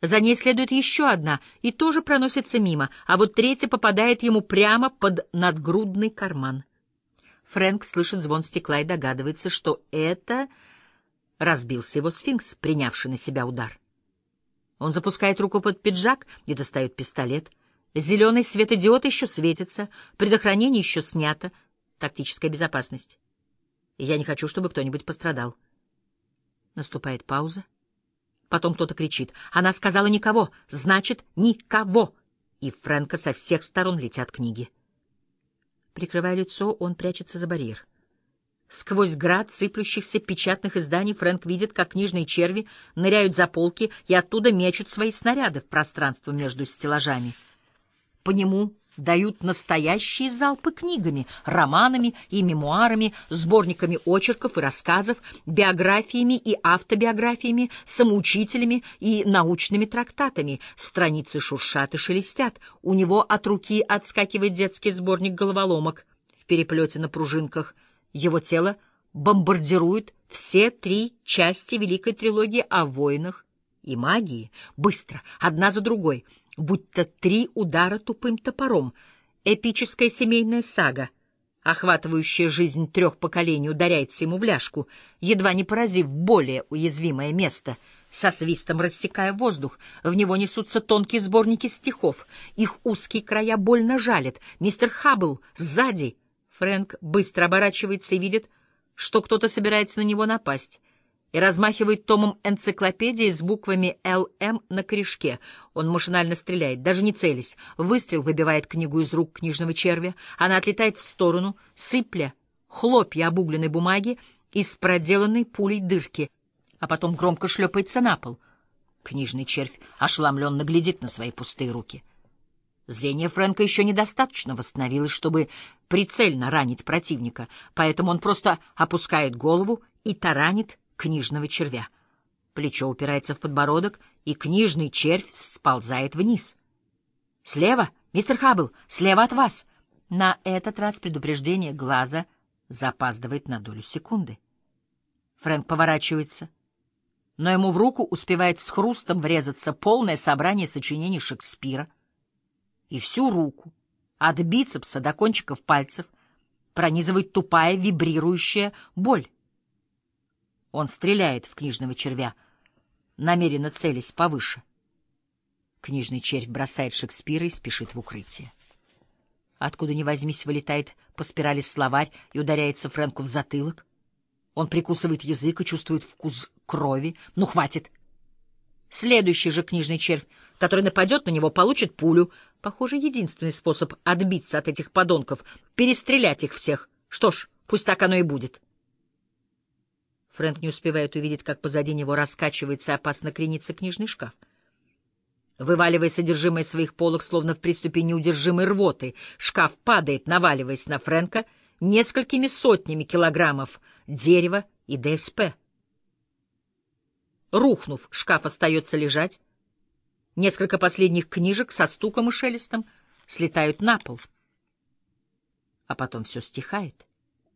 За ней следует еще одна и тоже проносится мимо, а вот третья попадает ему прямо под надгрудный карман. Фрэнк слышит звон стекла и догадывается, что это разбился его сфинкс, принявший на себя удар. Он запускает руку под пиджак и достает пистолет. Зеленый светодиод еще светится, предохранение еще снято. Тактическая безопасность. Я не хочу, чтобы кто-нибудь пострадал. Наступает пауза. Потом кто-то кричит. Она сказала никого, значит, никого. И Фрэнка со всех сторон летят книги. Прикрывая лицо, он прячется за барьер. Сквозь град сыплющихся печатных изданий Фрэнк видит, как книжные черви ныряют за полки и оттуда мечут свои снаряды в пространство между стеллажами. По нему дают настоящие залпы книгами, романами и мемуарами, сборниками очерков и рассказов, биографиями и автобиографиями, самоучителями и научными трактатами. Страницы шуршат и шелестят. У него от руки отскакивает детский сборник головоломок в переплете на пружинках. Его тело бомбардирует все 3 части великой трилогии о войнах и магии. Быстро, одна за другой, будто 3 удара тупым топором. Эпическая семейная сага, охватывающая жизнь 3 поколений, ударяется ему в ляжку, едва не поразив более уязвимое место. Со свистом рассекая воздух, в него несутся тонкие сборники стихов. Их узкие края больно жалят. Мистер Хаббл сзади. Фрэнк быстро оборачивается и видит, что кто-то собирается на него напасть, и размахивает томом энциклопедии с буквами «ЛМ» на корешке. Он машинально стреляет, даже не целясь. Выстрел выбивает книгу из рук книжного червя. Она отлетает в сторону, сыпля хлопья обугленной бумаги из проделанной пулей дырки, а потом громко шлепается на пол. Книжный червь ошеломленно глядит на свои пустые руки. Зрение Фрэнка еще недостаточно восстановилось, чтобы прицельно ранить противника, поэтому он просто опускает голову и таранит книжного червя. Плечо упирается в подбородок, и книжный червь сползает вниз. «Слева, мистер Хаббл, слева от вас!» На этот раз предупреждение глаза запаздывает на долю секунды. Фрэнк поворачивается, но ему в руку успевает с хрустом врезаться полное собрание сочинений Шекспира, и всю руку, от бицепса до кончиков пальцев, пронизывает тупая вибрирующая боль. Он стреляет в книжного червя, намеренно целясь повыше. Книжный червь бросает Шекспира и спешит в укрытие. Откуда ни возьмись, вылетает по спирали словарь и ударяется Фрэнку в затылок. Он прикусывает язык и чувствует вкус крови. Ну, хватит! Следующий же книжный червь, который нападет на него, получит пулю. Похоже, единственный способ отбиться от этих подонков — перестрелять их всех. Что ж, пусть так оно и будет. Фрэнк не успевает увидеть, как позади него раскачивается и опасно кренится книжный шкаф. Вываливая содержимое своих полок, словно в приступе неудержимой рвоты, шкаф падает, наваливаясь на Фрэнка несколькими сотнями килограммов дерева и ДСП. Рухнув, шкаф остается лежать. Несколько последних книжек со стуком и шелестом слетают на пол. А потом все стихает.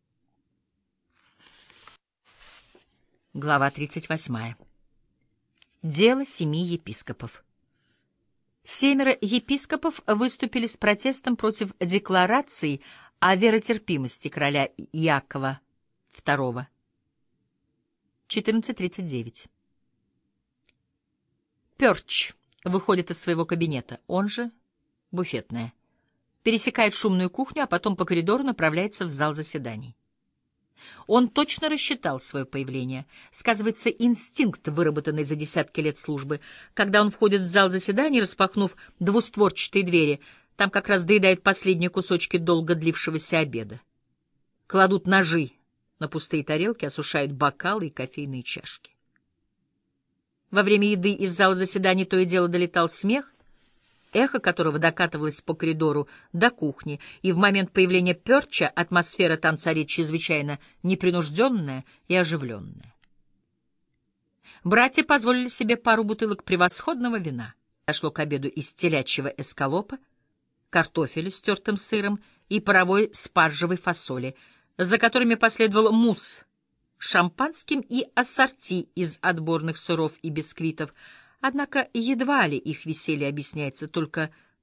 Глава 38. Дело 7 епископов. 7 епископов выступили с протестом против декларации о веротерпимости короля Иакова II. 14:39. Пёрч выходит из своего кабинета, он же буфетная, пересекает шумную кухню, а потом по коридору направляется в зал заседаний. Он точно рассчитал свое появление. Сказывается инстинкт, выработанный за десятки лет службы. Когда он входит в зал заседаний, распахнув двустворчатые двери, там как раз доедают последние кусочки долго длившегося обеда. Кладут ножи на пустые тарелки, осушают бокалы и кофейные чашки. Во время еды из зала заседаний то и дело долетал смех, эхо которого докатывалось по коридору до кухни, и в момент появления Пёрча атмосфера там царит чрезвычайно непринужденная и оживленная. Братья позволили себе пару бутылок превосходного вина. Дошло к обеду из телячьего эскалопа, картофеля с тертым сыром и паровой спаржевой фасоли, за которыми последовал мусс шампанским и ассорти из отборных сыров и бисквитов, Однако едва ли их веселье объясняется только